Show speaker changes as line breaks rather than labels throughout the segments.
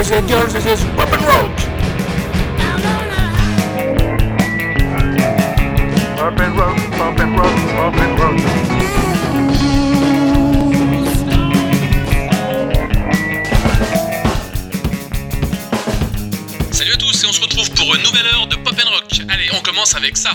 boys and girls, this is Pop and Rock. Pop and Rock, Pop and Rock, Pop and Rock.
Salut à tous et on se retrouve pour une nouvelle heure de Pop and Rock. Allez, on commence avec ça.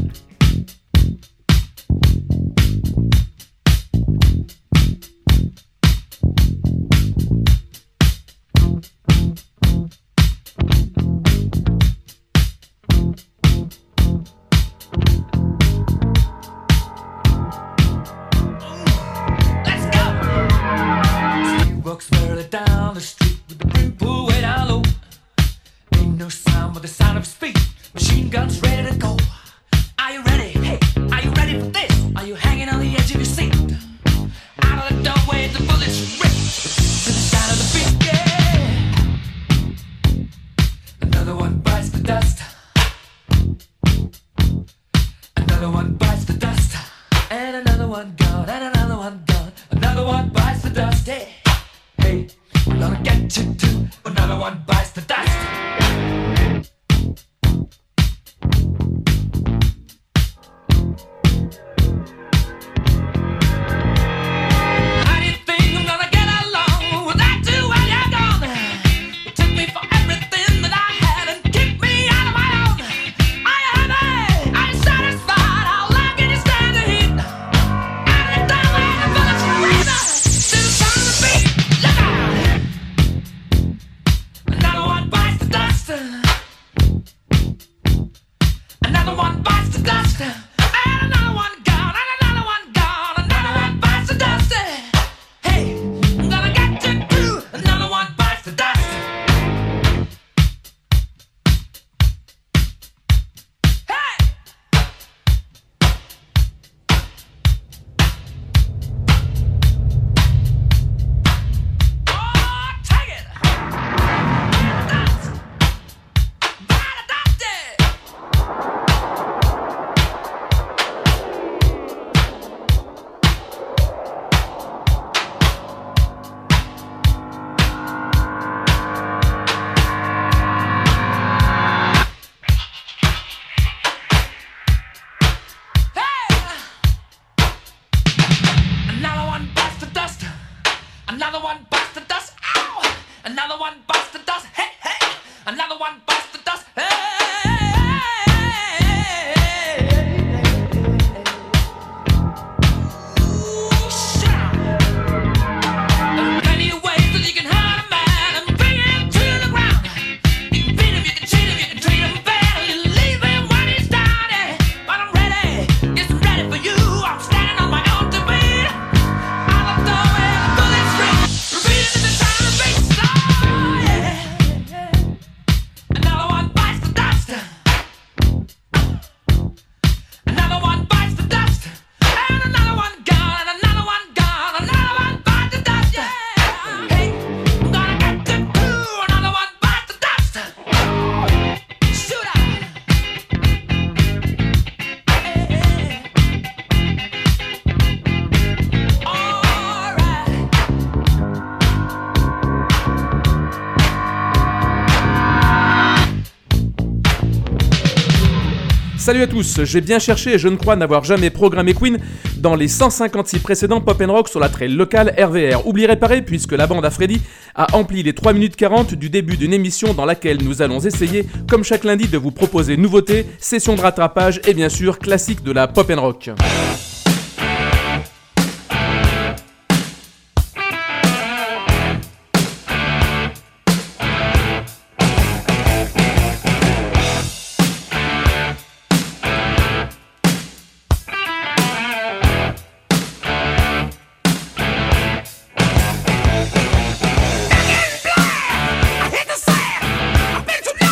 Salut à tous, j'ai bien cherché et je ne crois n'avoir jamais programmé Queen dans les 156 précédents Pop & Rock sur la très locale RVR. Oubli réparé puisque la bande à Freddy a empli les 3 minutes 40 du début d'une émission dans laquelle nous allons essayer, comme chaque lundi, de vous proposer nouveautés, sessions de rattrapage et bien sûr classiques de la Pop & Rock.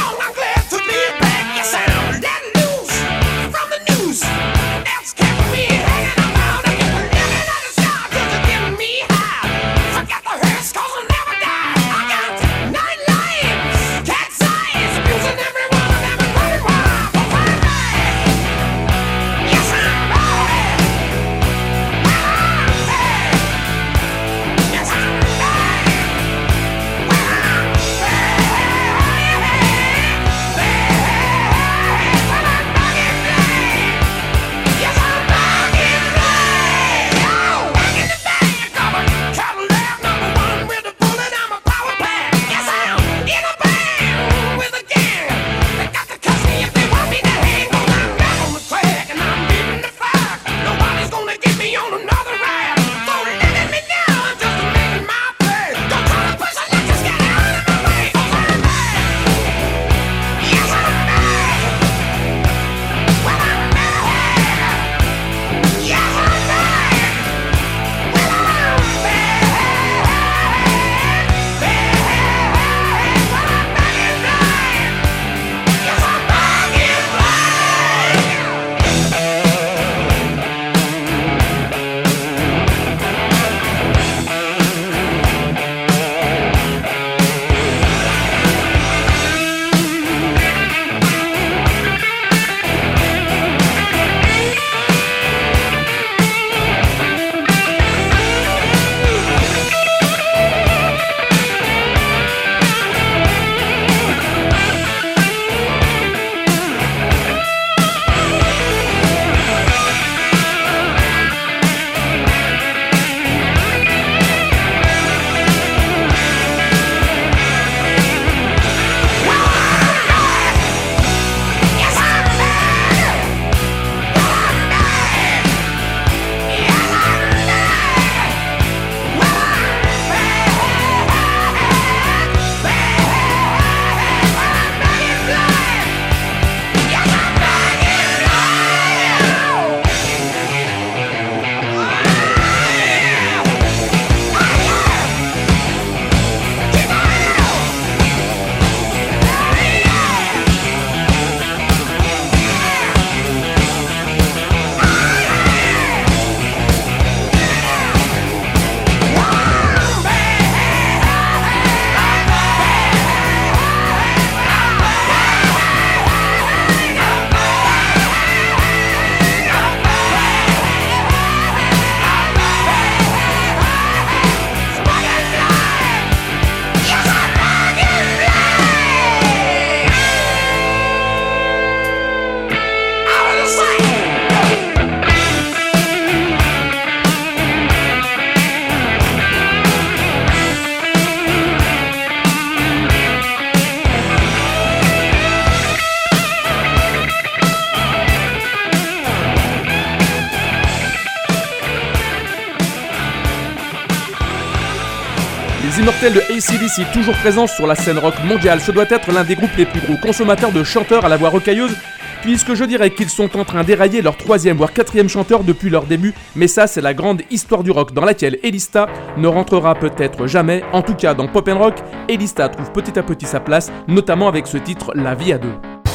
From the news, that's kept me
Les immortels de AC/DC, toujours présents sur la scène rock mondiale, ce doit être l'un des groupes les plus gros consommateurs de chanteurs à la voix rocailleuse, puisque je dirais qu'ils sont en train d'érailler leur 3e voire 4e chanteur depuis leur début, mais ça c'est la grande histoire du rock dans laquelle Elista ne rentrera peut-être jamais, en tout cas dans Pop & Rock, Elista trouve petit à petit sa place, notamment avec ce titre La vie à deux.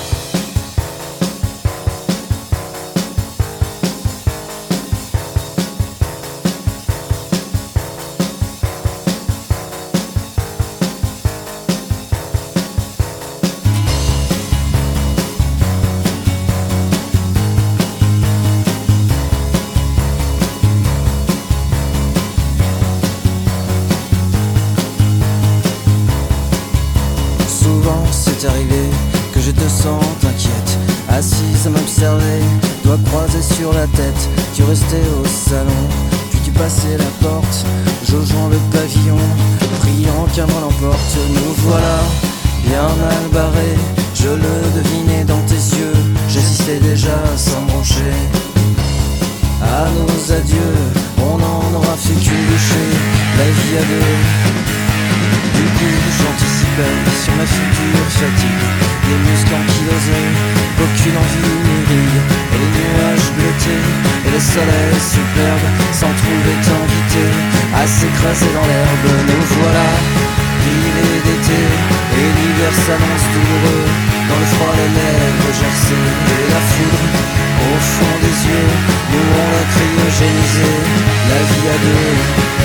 Assise à m'observer, doigts croisés sur la tête. Tu restais au salon, puis tu passais la porte, jaugeant le pavillon, priant qu'un vent l'emporte. Nous voilà, bien mal barrés, je le devinais dans tes yeux. J'assistais déjà sans broncher à nos adieux. On n'en aura fait qu'une bouchée, la vie à deux. Du coup j'anticipais sur ma future fatigue, des muscles ankylosés, aucune envie ni rire, et les nuages bleutés, et le soleil superbe, sans trouver d'invité, à s'écraser dans l'herbe. Nous voilà, rivés d'été, et l'hiver s'annonce douloureux, dans le froid les lèvres gercées, et la foudre, au fond des yeux, nous on l'a cryogénisé, la vie à deux.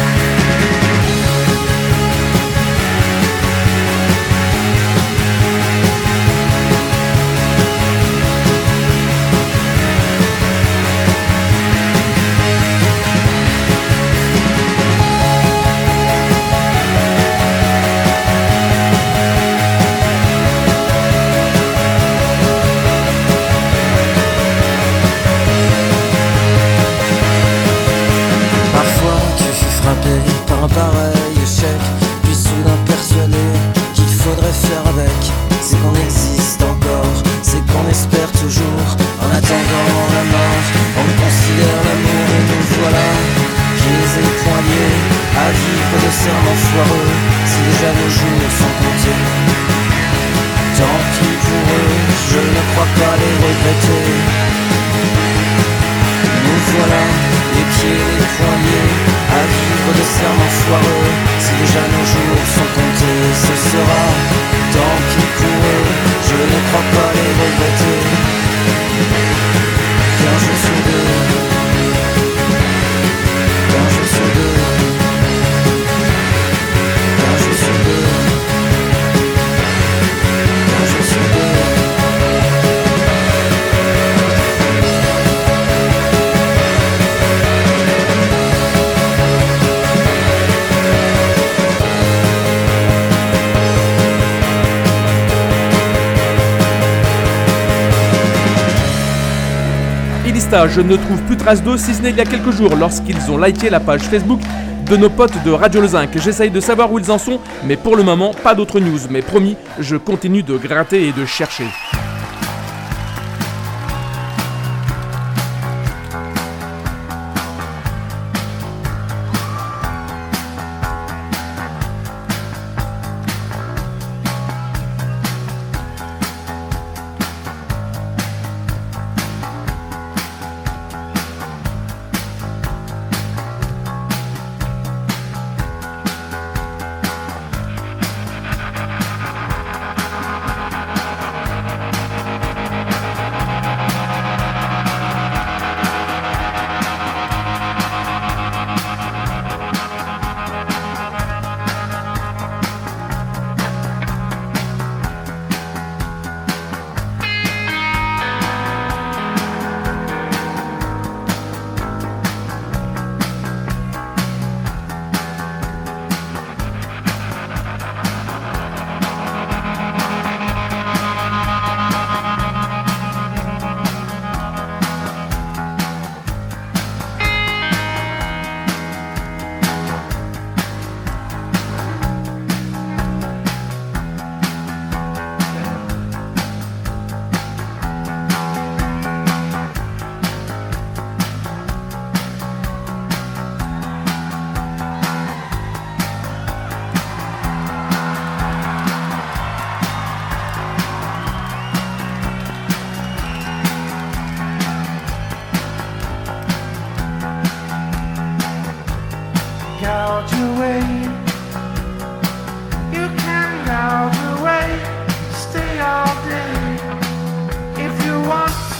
Par un pareil échec, puis soudain persuadé qu'il faudrait faire avec. C'est qu'on existe encore, c'est qu'on espère toujours. En attendant la mort, on considère l'amour et nous voilà, pieds et poings liés, à vivre de serments foireux. Si déjà nos jours sont comptés, tant pis pour eux, je ne crois pas les regretter. Nous voilà, les pieds et les poings liés, à vivre de serments foireux. Si déjà nos jours sont comptés, ce sera tant pis pour eux, je ne crois pas les regretter. Qu'un jour sur deux, qu'un jour sur deux, qu'un jour sur deux, qu'un jour sur deux.
Je ne trouve plus trace d'eux si ce n'est il y a quelques jours lorsqu'ils ont liké la page Facebook de nos potes de Radio Le Zinc. J'essaye de savoir où ils en sont, mais pour le moment, pas d'autres news. Mais promis, je continue de gratter et de chercher.
gouge away. You can gouge away. Stay all day if you want to.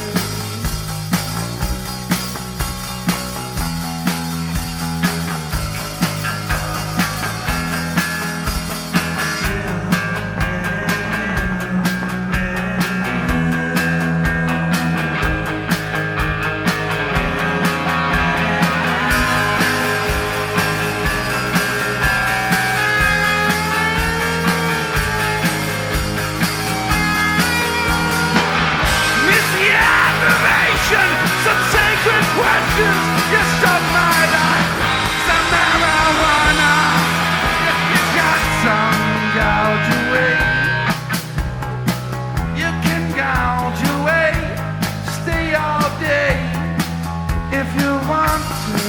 Some sacred questions, you stop my life. Some marijuana, you got some gouge away. You can gouge away, stay all day if you want to.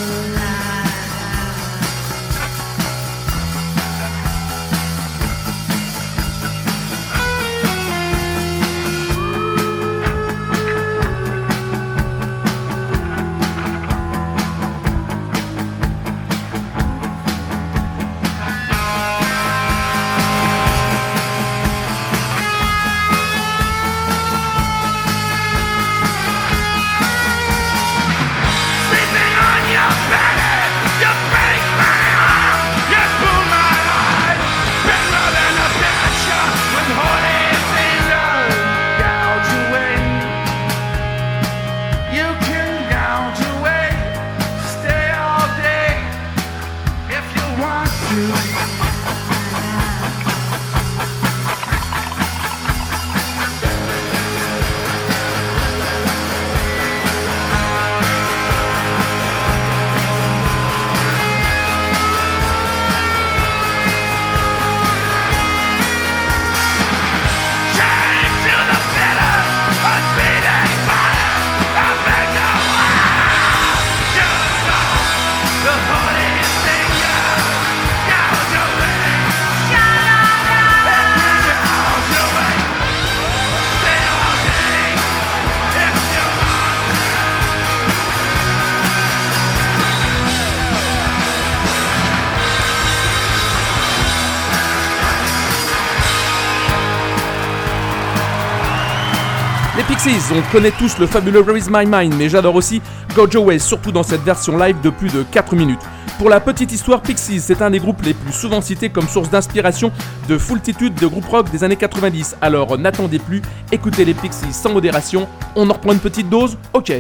Pixies, on connaît tous le fabuleux Where Is My Mind, mais j'adore aussi Gouge Away, surtout dans cette version live de plus de 4 minutes. Pour la petite histoire, Pixies, c'est un des groupes les plus souvent cités comme source d'inspiration de foultitude de groupes rock des années 90. Alors n'attendez plus, écoutez les Pixies sans modération, on en reprend une petite dose, ok.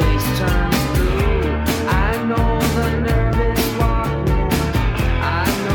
I know the nervous walking. I know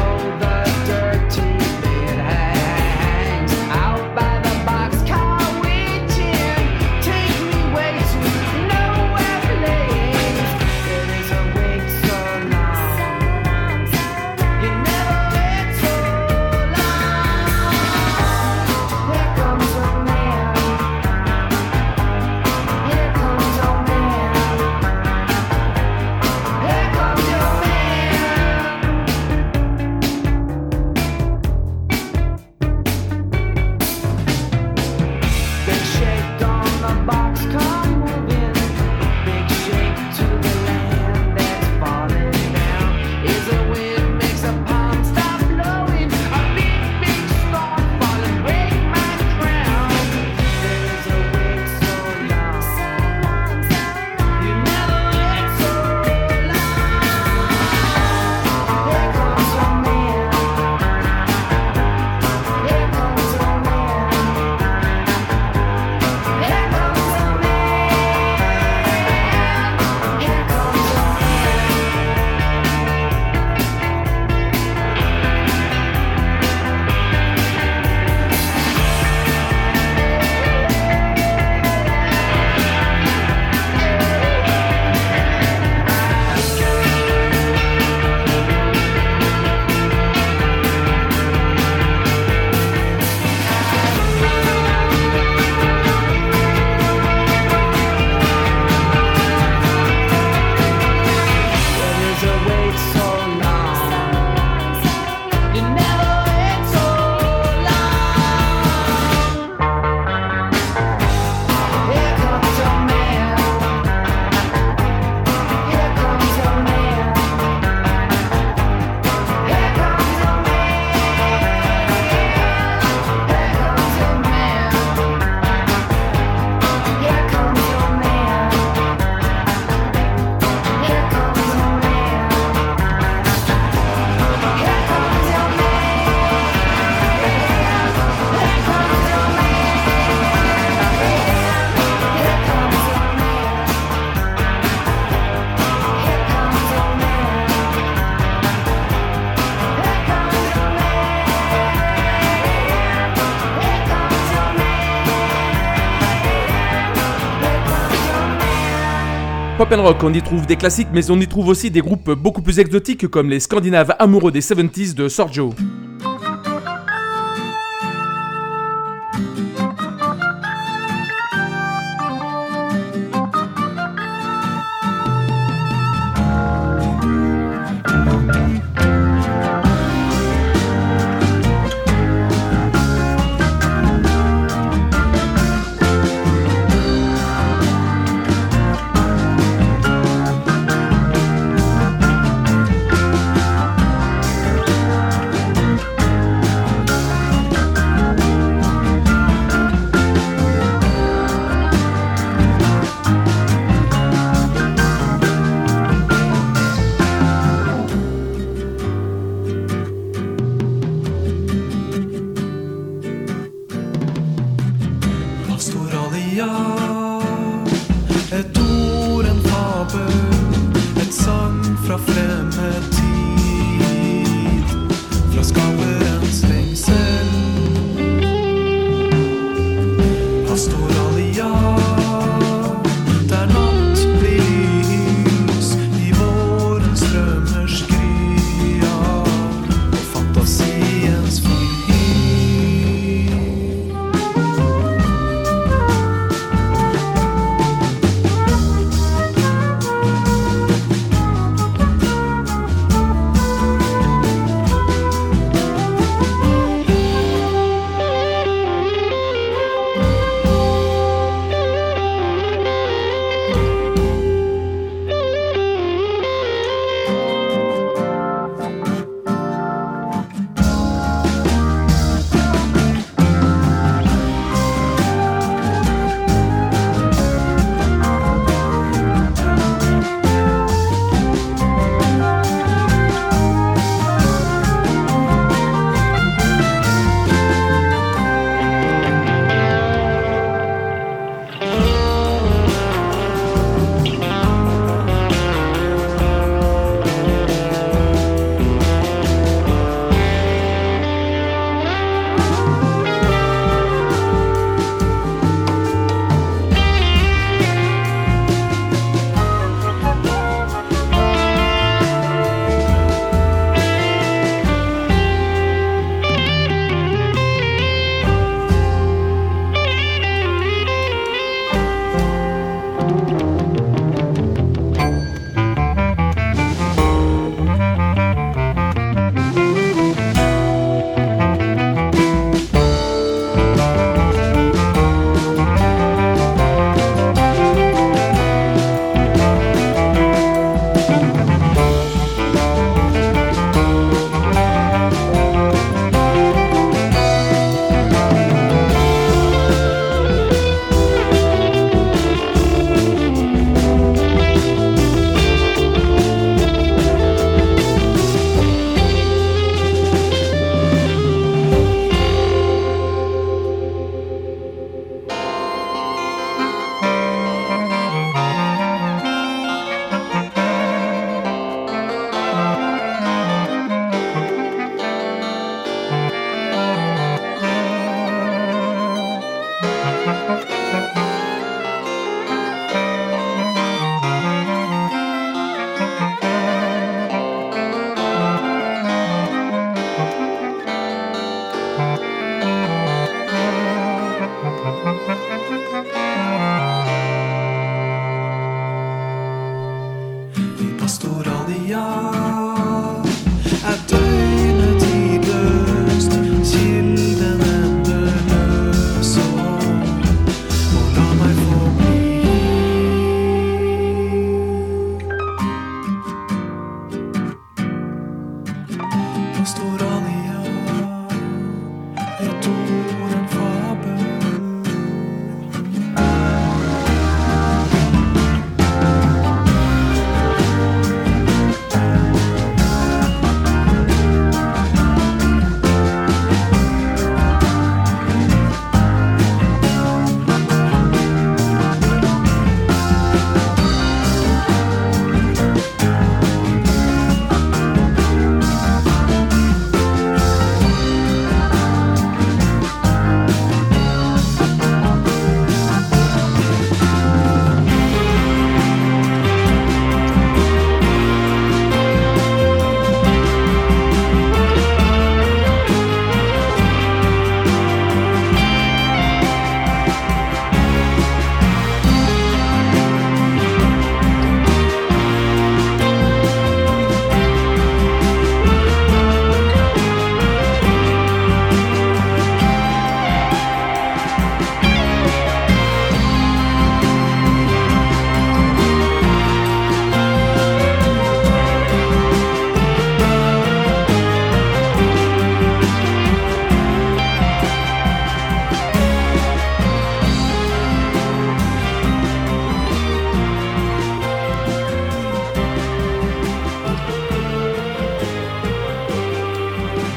Pop and Rock, on y trouve des classiques, mais on y trouve aussi des groupes beaucoup plus exotiques comme les Scandinaves amoureux des 70s de Sorjo.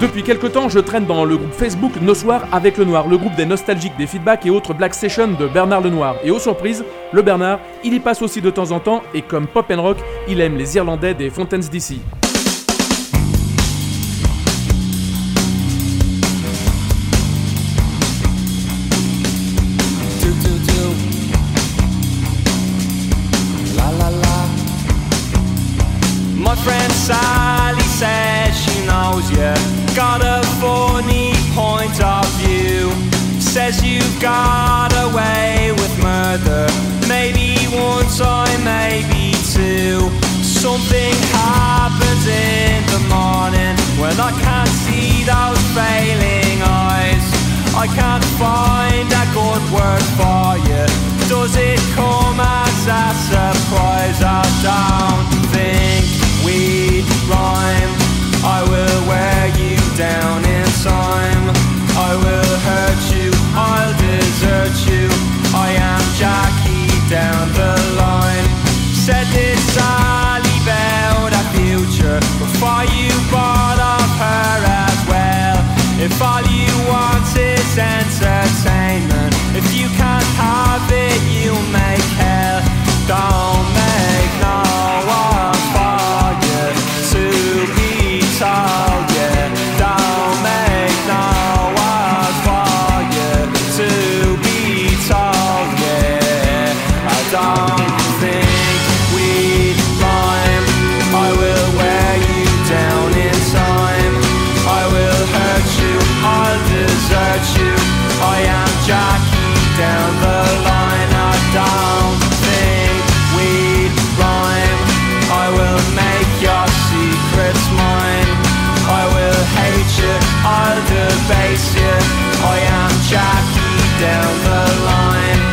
Depuis quelque temps, je traîne dans le groupe Facebook Nos Soirs avec le Noir, le groupe des nostalgiques, des feedbacks et autres Black Session de Bernard Lenoir. Et aux surprises, le Bernard, il y passe aussi de temps en temps et comme pop and rock, il aime les Irlandais des Fountains DC.
My friend Sally says she knows you got a funny point of view. Says you got away with murder, maybe one time, maybe two. Something happens in the morning when I can't see those failing eyes. I can't find a good word for you. Does it come as a surprise? I don't think we'd rhyme. I will wear you down in time. I will hurt you, I'll desert you. I am Jackie down the line. Said this Sally about a future before you bought off her as well. If all you want is entertainment, if you can't have it, you make hell. Don't make no one for you to be told, yeah. Don't make no one for you to be told, yeah. I don't think we'd rhyme. I will wear you down in time. I will hurt you, I'll desert you. I am Jackie down the line. I don't think we'd rhyme. I will make your secrets mine. I will hate you, I'll debase you. I am Jackie down the line.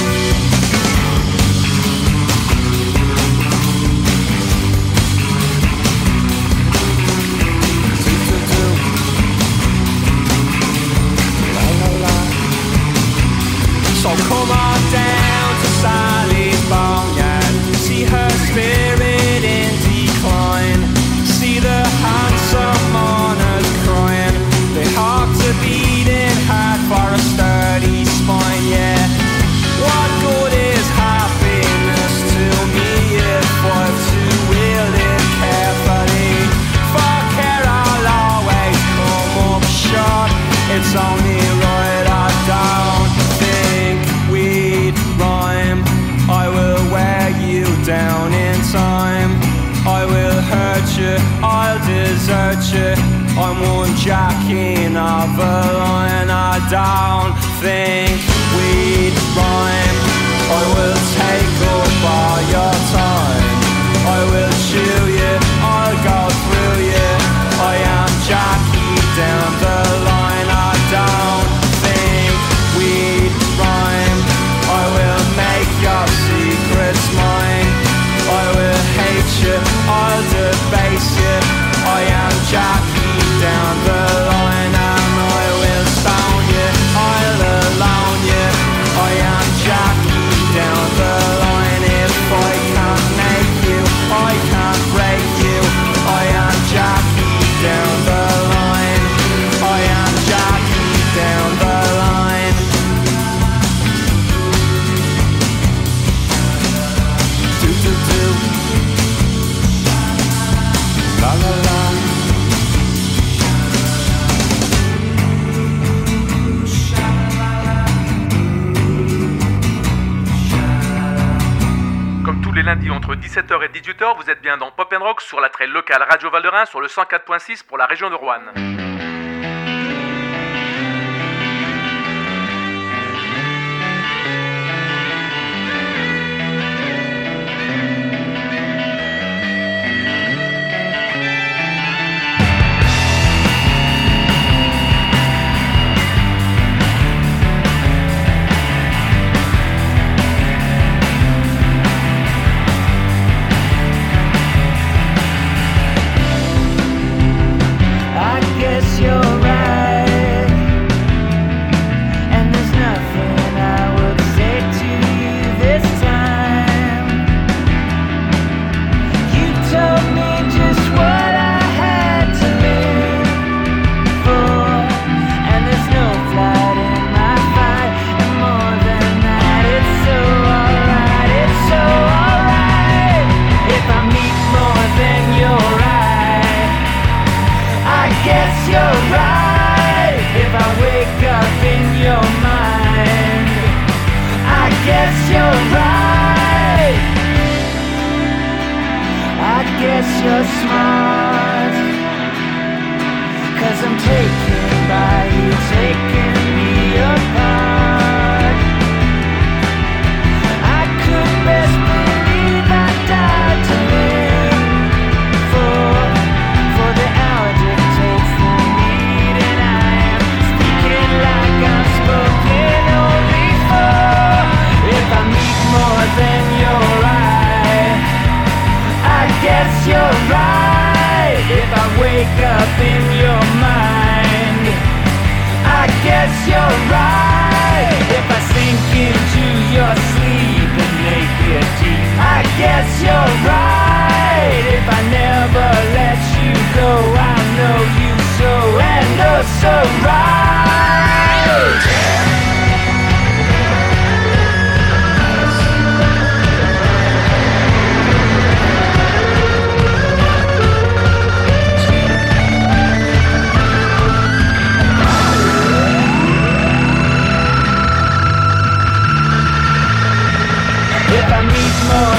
So come on down to Sally's boneyard. See her spirit in decline. See the handsome mourners crying. They have to beating hard for a sturdy spine, yeah. What good is happiness to me if I'm to wield it carefully? For care I'll always come up short. It's only right I don't think we'd rhyme. I will wear you down in time. I will hurt you, I'll desert you. I'm one jacking of a line. I don't think we'd rhyme. I will take up all your time. I will chew you, I'll go through you. I am Jackie down the line. I don't think we'd rhyme. I will make your secrets mine. I will hate you, I'll debase you. I am Jackie down the line. And I will stone you, I'll alone you. I am Jackie down the line. If I can't make you, I can't break you. I am Jackie down the line. I am Jackie down the line. Do do do. La la la.
Comme tous les lundis entre 17h et 18h, vous êtes bien dans Pop & Rock sur la très locale Radio Val de Rhin sur le 104.6 pour la région de Roanne.
I guess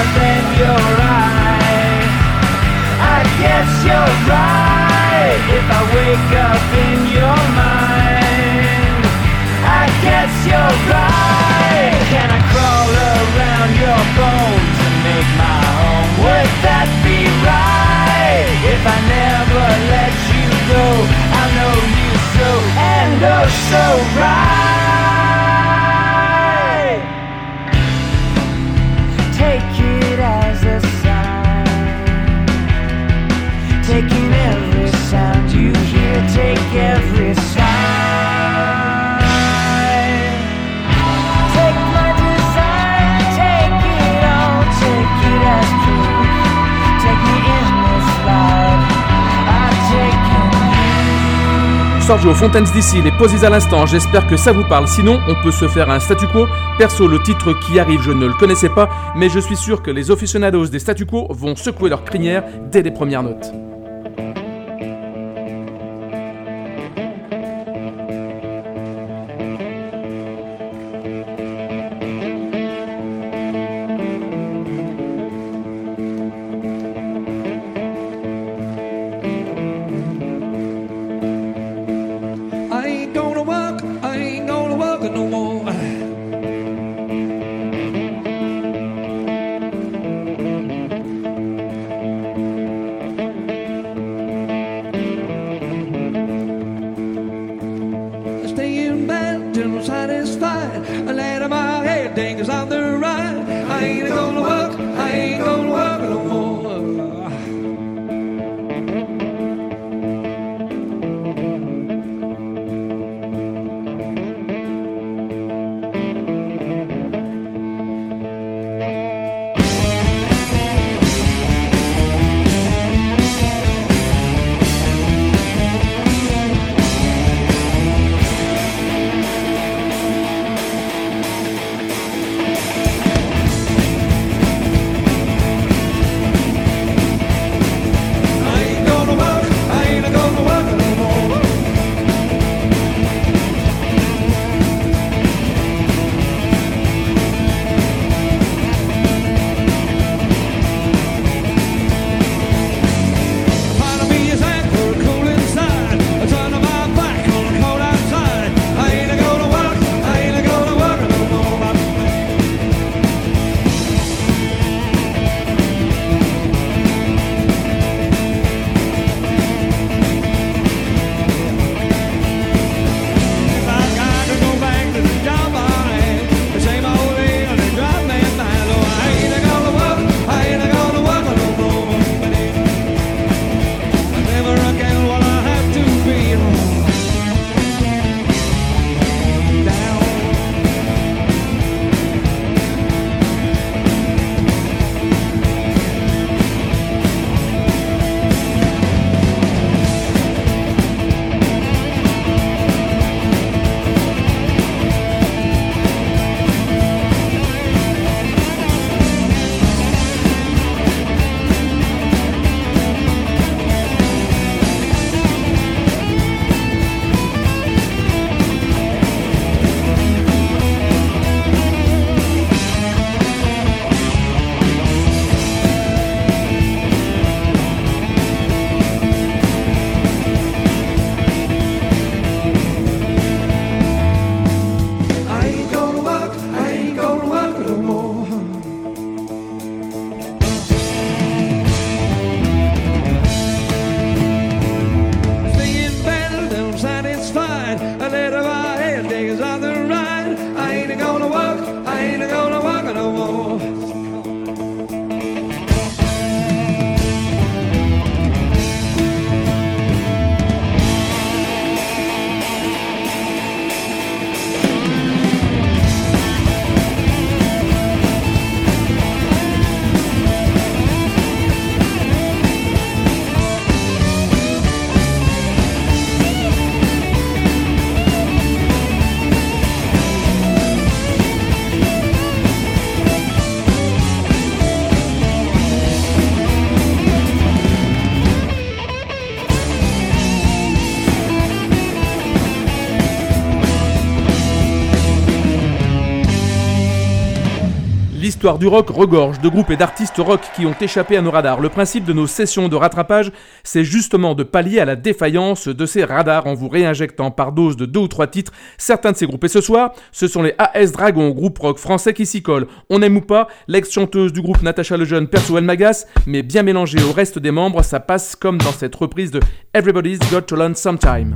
than you're right. I guess you're right. If I wake up in your mind, I guess you're right. Can I crawl around your bones and make my home? Would that be right? If I never let you go, I know you so and oh so right. Take it as a sign, taking every sound you hear, take every sign. Take my design, take it all, take it as proof. Take me in this life, I've taken you.
Sergio Fontaines d'ici, les Posies à l'instant, j'espère que ça vous parle. Sinon, on peut se faire un statu quo. Perso, le titre qui arrive, je ne le connaissais pas, mais je suis sûr que les aficionados des statu quo vont secouer leurs crinières dès les premières notes.
I ain't gonna work no more. Stay in bed till I'm satisfied. I let my head think 'cause I'm the right. I ain't gonna work no more.
L'histoire du rock regorge de groupes et d'artistes rock qui ont échappé à nos radars. Le principe de nos sessions de rattrapage, c'est justement de pallier à la défaillance de ces radars en vous réinjectant par dose de 2 ou 3 titres certains de ces groupes. Et ce soir, ce sont les AS Dragons, groupe rock français qui s'y collent. On aime ou pas, l'ex-chanteuse du groupe Natacha Lejeune perçoit elle m'agace, mais bien mélangé au reste des membres, ça passe comme dans cette reprise de Everybody's Got to Learn Sometime.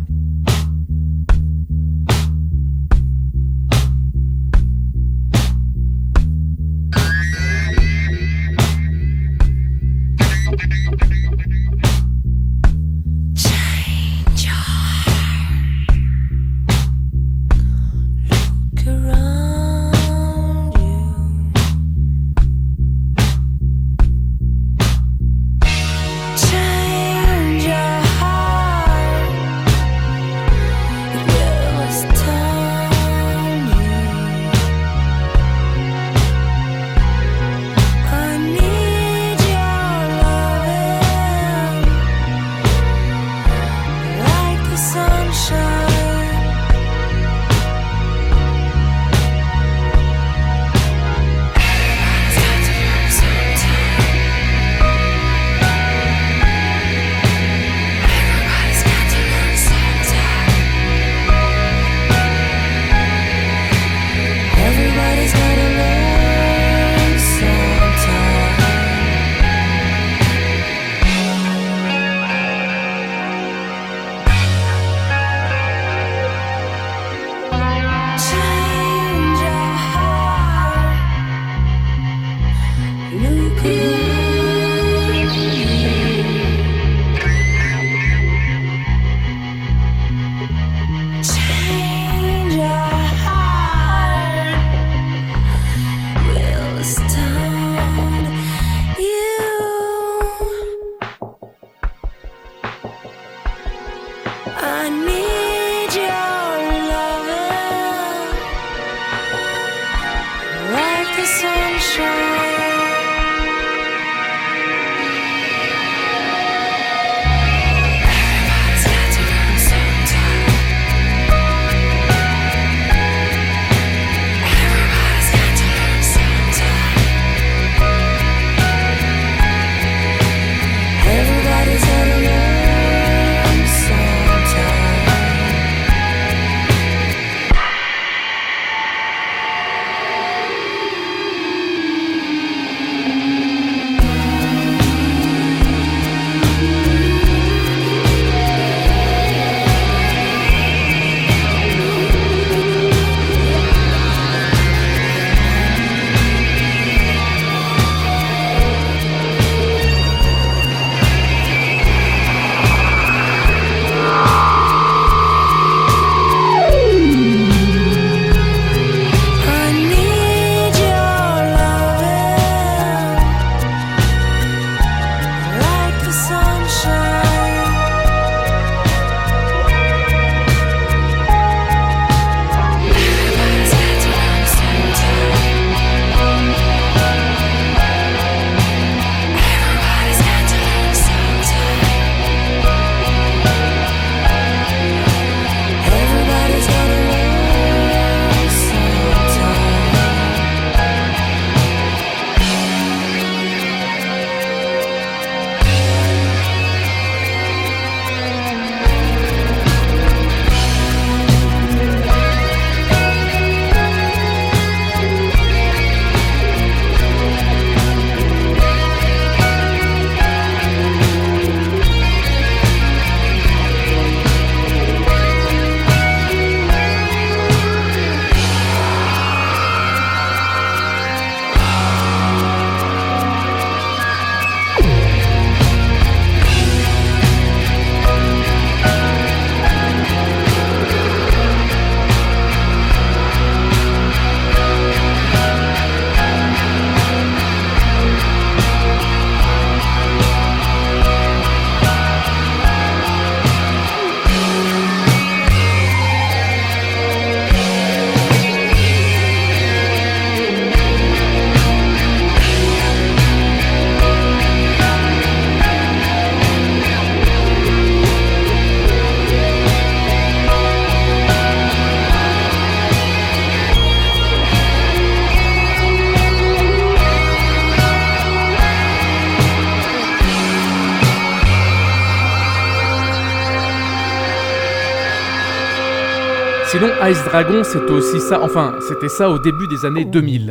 Sinon, Ice Dragon, c'était aussi ça, enfin, c'était ça au début des années 2000.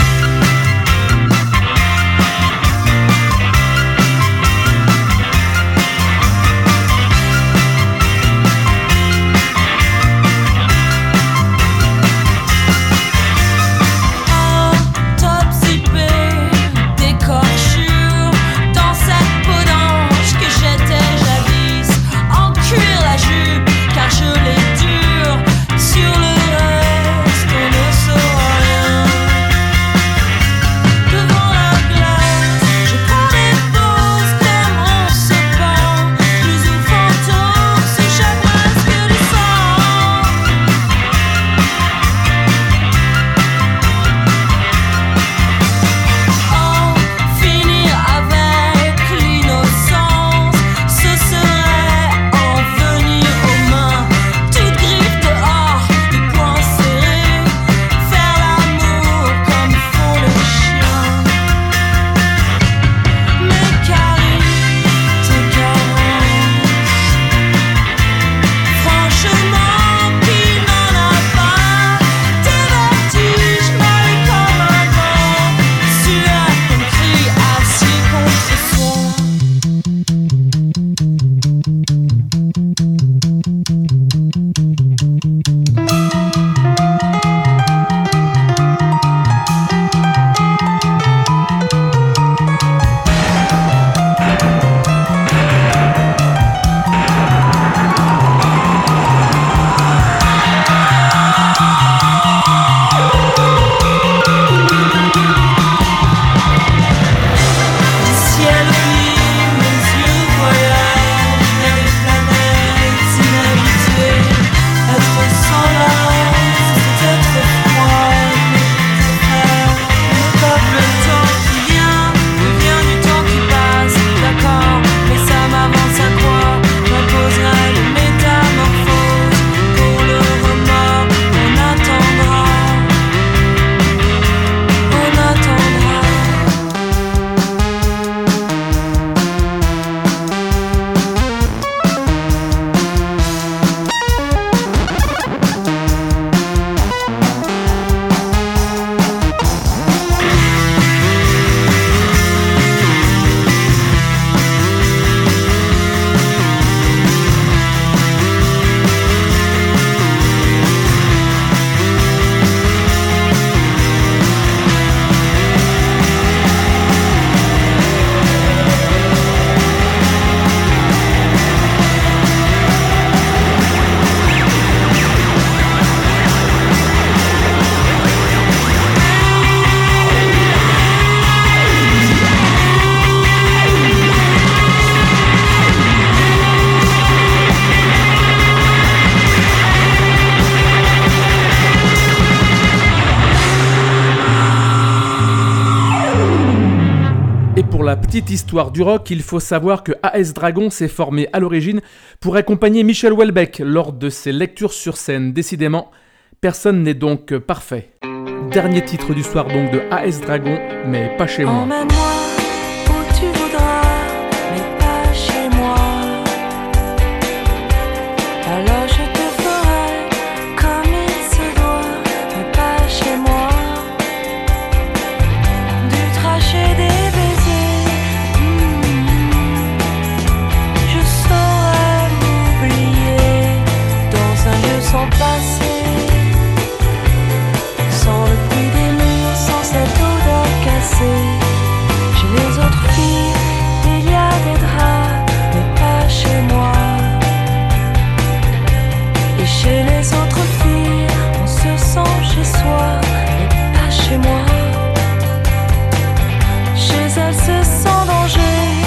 La petite histoire du rock, il faut savoir que AS Dragon s'est formé à l'origine pour accompagner Michel Houellebecq lors de ses lectures sur scène. Décidément, personne n'est donc parfait. Dernier titre du soir donc de AS Dragon, mais pas chez moi.
Emmène-moi où tu voudras, mais pas chez moi. Alors je te ferai comme il se doit, mais pas chez moi. Du tracher des sans passer, sans le bruit des murs, sans cette odeur cassée. Chez les autres filles, il y a des draps, mais pas chez moi. Et chez les autres filles, on se sent chez soi, mais pas chez moi. Chez elles, c'est sans danger.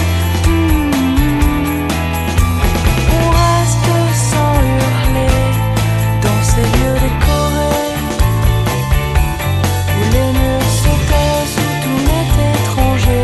Ces lieux décorés où les murs se taisent, où tout n'est étranger.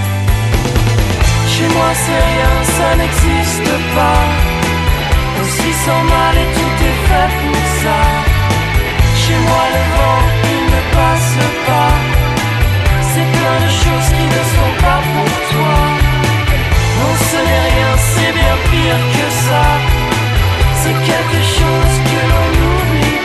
Chez moi c'est rien, ça n'existe pas. Aussi sans mal et tout est fait pour ça. Chez moi le vent, il ne passe pas. C'est plein de choses qui ne sont pas pour toi. Non ce n'est rien, c'est bien pire que ça. C'est quelque chose que l'on oublie.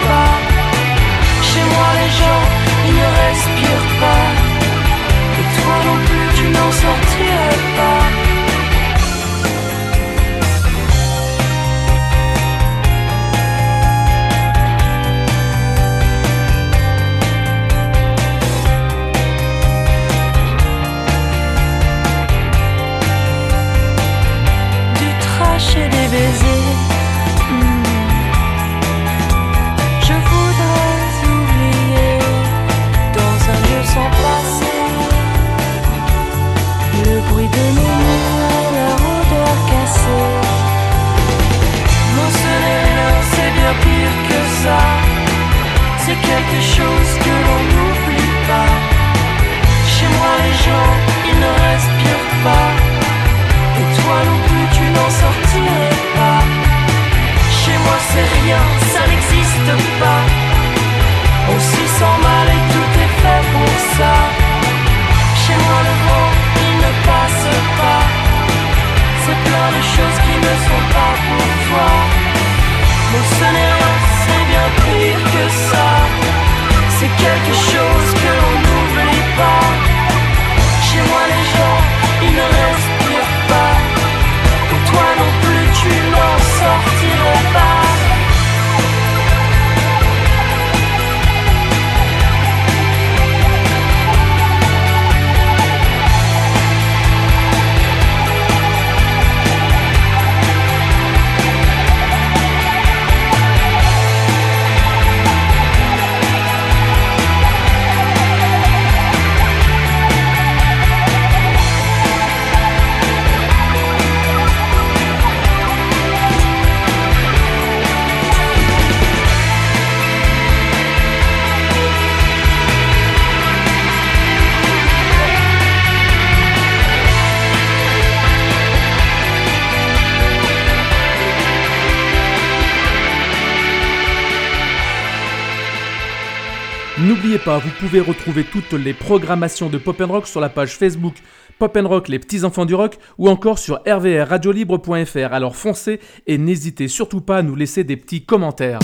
N'oubliez pas, vous pouvez retrouver toutes les programmations de Pop & Rock sur la page Facebook Pop & Rock, les petits enfants du rock, ou encore sur rvrradiolibre.fr. Alors foncez et n'hésitez surtout pas à nous laisser des petits commentaires.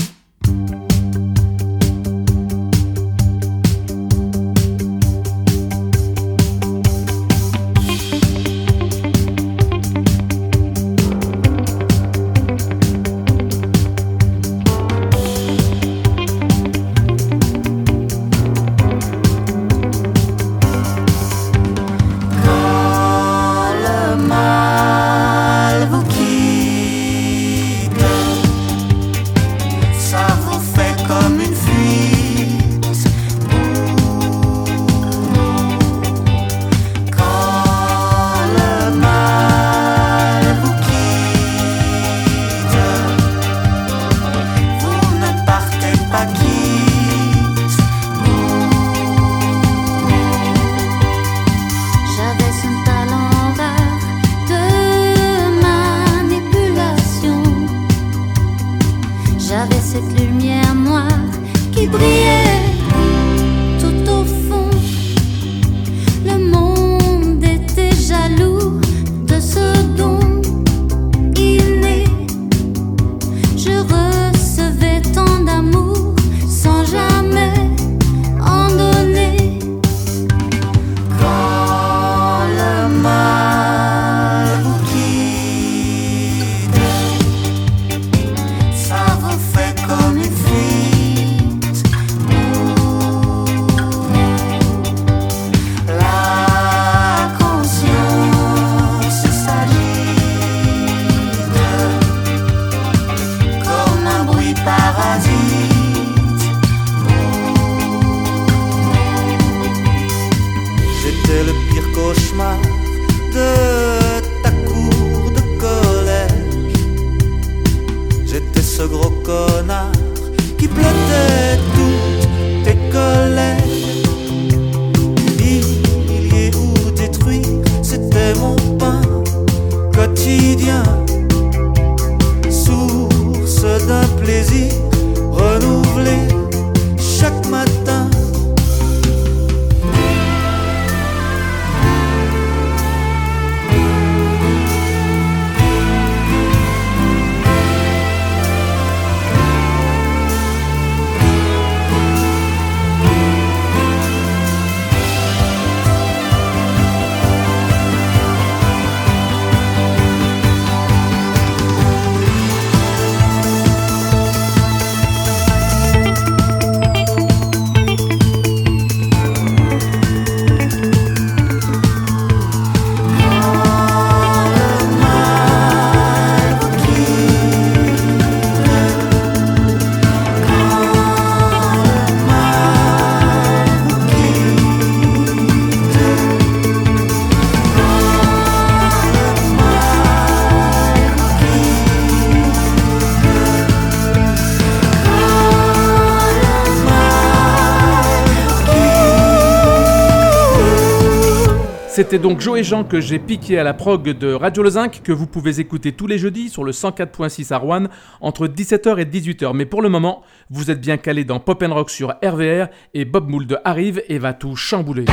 C'était donc Joe et Jean que j'ai piqué à la prog de Radio Le Zinc, que vous pouvez écouter tous les jeudis sur le 104.6 à Rouen entre 17h et 18h. Mais pour le moment, vous êtes bien calés dans Pop & Rock sur RVR et Bob Mould arrive et va tout chambouler.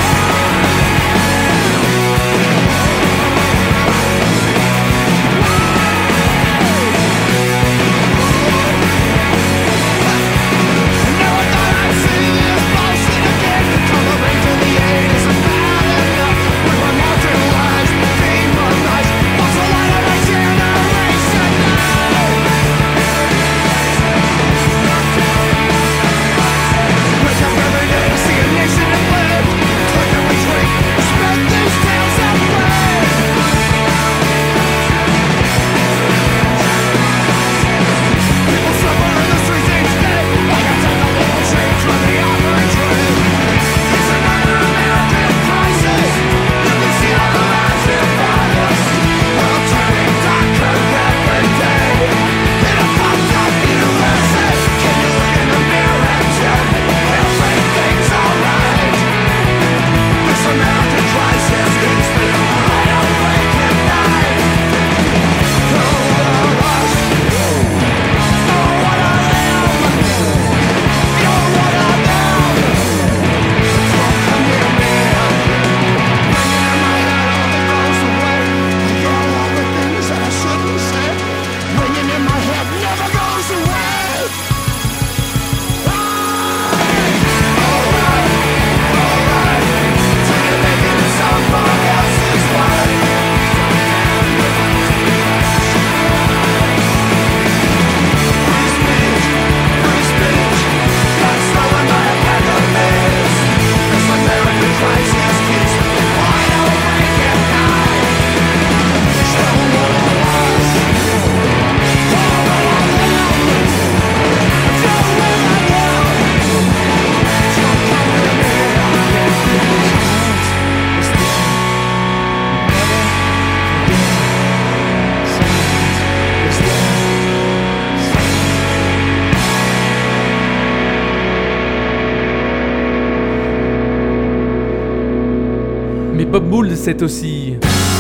Wake up every day to see a nation that lived. Click and retreat.
Mais Bob Mould, c'est aussi...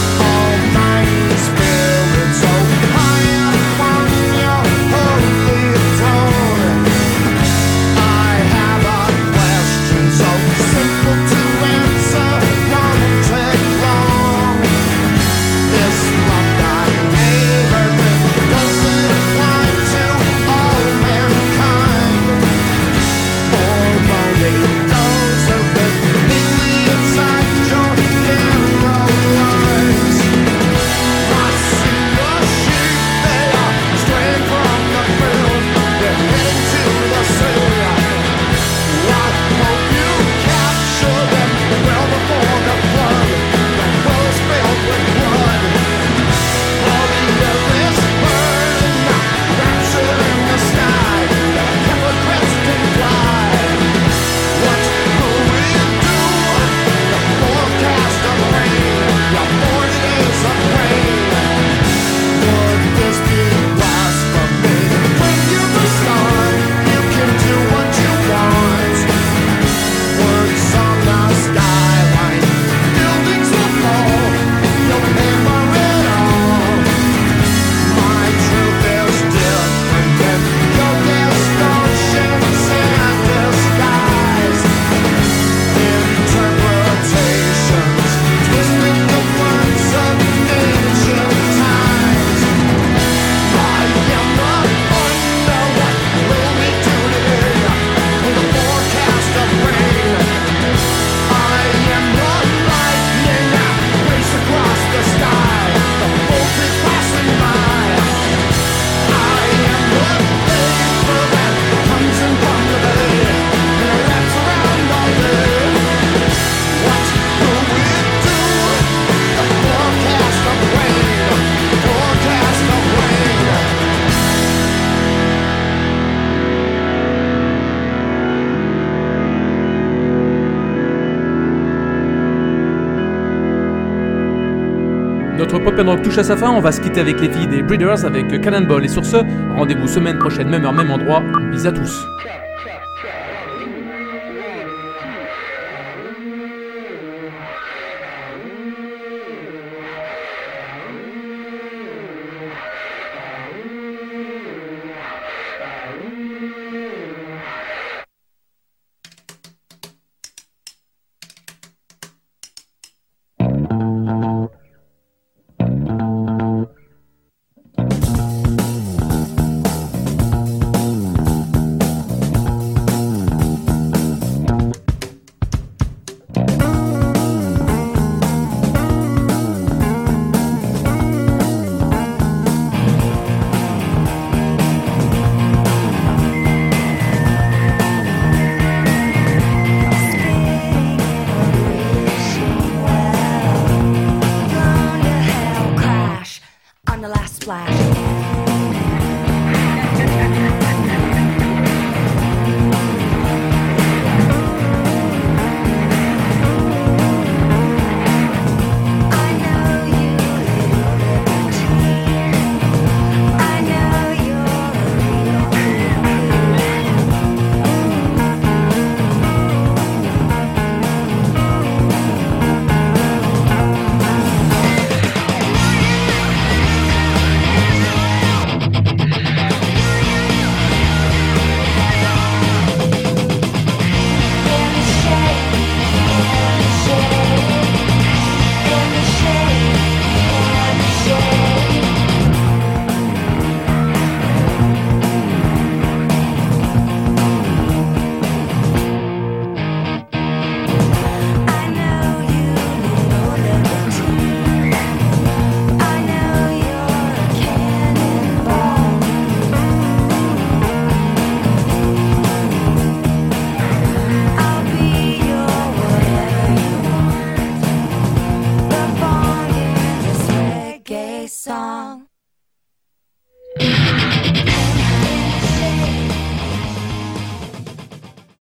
Notre Pop & Rock touche à sa fin, on va se quitter avec les filles des Breeders avec Cannonball. Et sur ce, rendez-vous semaine prochaine, même heure, même endroit. Bisous à tous.